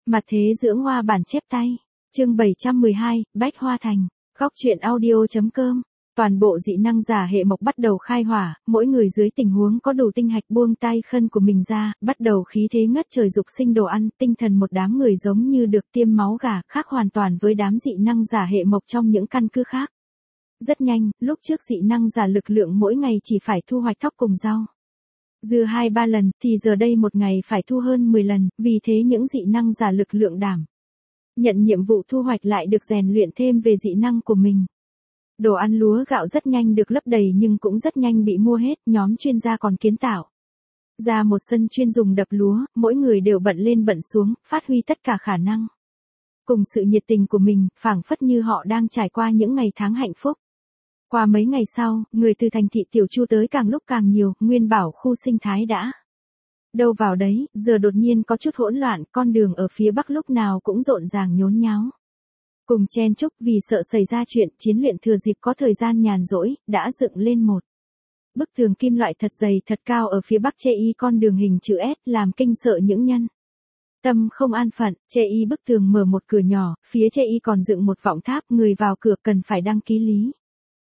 Mặt thế dưỡng hoa bản chép tay. Chương 712, Bách Hoa Thành. Góc truyện audio.com. Toàn bộ dị năng giả hệ mộc bắt đầu khai hỏa, mỗi người dưới tình huống có đủ tinh hạch buông tay khân của mình ra, bắt đầu khí thế ngất trời dục sinh đồ ăn, tinh thần một đám người giống như được tiêm máu gà, khác hoàn toàn với đám dị năng giả hệ mộc trong những căn cứ khác. Rất nhanh, lúc trước dị năng giả lực lượng mỗi ngày chỉ phải thu hoạch thóc cùng rau dưa 2-3 lần, thì giờ đây một ngày phải thu hơn 10 lần, vì thế những dị năng giả lực lượng đảm nhận nhiệm vụ thu hoạch lại được rèn luyện thêm về dị năng của mình. Đồ ăn lúa gạo rất nhanh được lấp đầy nhưng cũng rất nhanh bị mua hết, nhóm chuyên gia còn kiến tạo ra một sân chuyên dùng đập lúa, mỗi người đều bận lên bận xuống, phát huy tất cả khả năng. Cùng sự nhiệt tình của mình, phảng phất như họ đang trải qua những ngày tháng hạnh phúc. Qua mấy ngày sau, người từ thành thị Tiểu Chu tới càng lúc càng nhiều, nguyên bảo khu sinh thái đã đâu vào đấy, giờ đột nhiên có chút hỗn loạn, con đường ở phía bắc lúc nào cũng rộn ràng nhốn nháo. Cùng chen chúc vì sợ xảy ra chuyện, chiến luyện thừa dịp có thời gian nhàn rỗi, đã dựng lên một bức tường kim loại thật dày thật cao ở phía bắc chê y con đường hình chữ S, làm kinh sợ những nhân tâm không an phận. Chê y bức tường mở một cửa nhỏ, phía chê y còn dựng một vọng tháp, người vào cửa cần phải đăng ký lý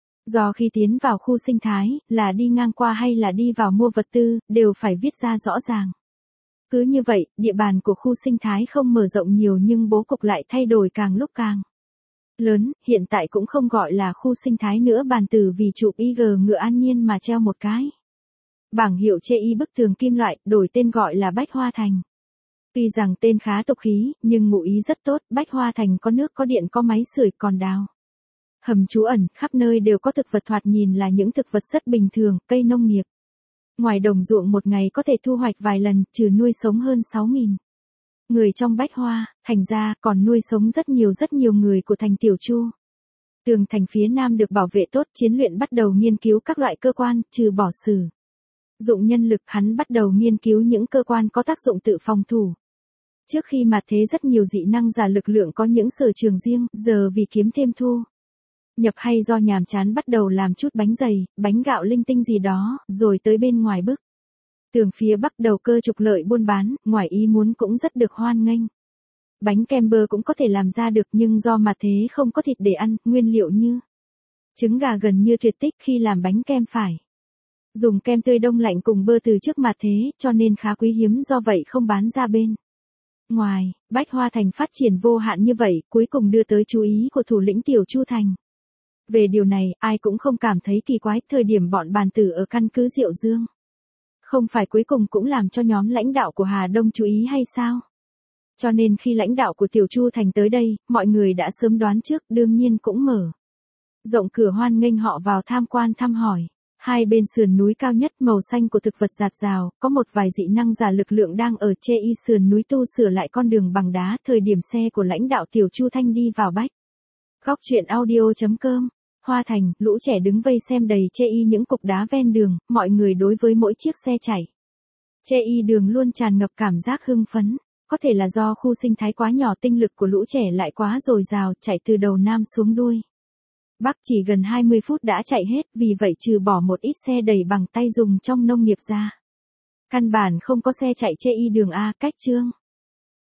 do khi tiến vào khu sinh thái, là đi ngang qua hay là đi vào mua vật tư, đều phải viết ra rõ ràng. Cứ như vậy, địa bàn của khu sinh thái không mở rộng nhiều nhưng bố cục lại thay đổi càng lúc càng lớn, hiện tại cũng không gọi là khu sinh thái nữa bàn từ vì chụp IG ngựa An Nhiên mà treo một cái bảng hiệu chê y bức tường kim loại, đổi tên gọi là Bách Hoa Thành. Tuy rằng tên khá tục khí, nhưng ngụ ý rất tốt, Bách Hoa Thành có nước có điện có máy sưởi còn đào hầm trú ẩn, khắp nơi đều có thực vật thoạt nhìn là những thực vật rất bình thường, cây nông nghiệp. Ngoài đồng ruộng một ngày có thể thu hoạch vài lần, trừ nuôi sống hơn 6.000 người trong Bách Hoa, thành ra còn nuôi sống rất nhiều người của thành Tiểu Chu. Tường thành phía nam được bảo vệ tốt, chiến luyện bắt đầu nghiên cứu các loại cơ quan, trừ bỏ sử dụng nhân lực, hắn bắt đầu nghiên cứu những cơ quan có tác dụng tự phòng thủ. Trước khi mà thế rất nhiều dị năng giả lực lượng có những sở trường riêng, giờ vì kiếm thêm thu nhập hay do nhàm chán bắt đầu làm chút bánh dày, bánh gạo linh tinh gì đó, rồi tới bên ngoài bức tường phía bắc đầu cơ trục lợi buôn bán, ngoài ý muốn cũng rất được hoan nghênh. Bánh kem bơ cũng có thể làm ra được nhưng do mà thế không có thịt để ăn, nguyên liệu như trứng gà gần như tuyệt tích, khi làm bánh kem phải dùng kem tươi đông lạnh cùng bơ từ trước mà thế, cho nên khá quý hiếm, do vậy không bán ra bên ngoài. Bách Hoa Thành phát triển vô hạn như vậy, cuối cùng đưa tới chú ý của thủ lĩnh Tiểu Chu Thành. Về điều này, ai cũng không cảm thấy kỳ quái, thời điểm bọn bàn tử ở căn cứ Diệu Dương không phải cuối cùng cũng làm cho nhóm lãnh đạo của Hà Đông chú ý hay sao? Cho nên khi lãnh đạo của Tiểu Chu Thành tới đây, mọi người đã sớm đoán trước, đương nhiên cũng mở rộng cửa hoan nghênh họ vào tham quan thăm hỏi. Hai bên sườn núi cao nhất màu xanh của thực vật rạt rào, có một vài dị năng giả lực lượng đang ở chê y sườn núi tu sửa lại con đường bằng đá, thời điểm xe của lãnh đạo Tiểu Chu Thanh đi vào Bách Góc truyện audio.com. Hoa Thành, lũ trẻ đứng vây xem đầy chê y những cục đá ven đường, mọi người đối với mỗi chiếc xe chạy chê y đường luôn tràn ngập cảm giác hưng phấn. Có thể là do khu sinh thái quá nhỏ, tinh lực của lũ trẻ lại quá dồi dào, chạy từ đầu nam xuống đuôi bắc chỉ gần 20 phút đã chạy hết, vì vậy trừ bỏ một ít xe đẩy bằng tay dùng trong nông nghiệp ra, căn bản không có xe chạy chê y đường A. Cách chương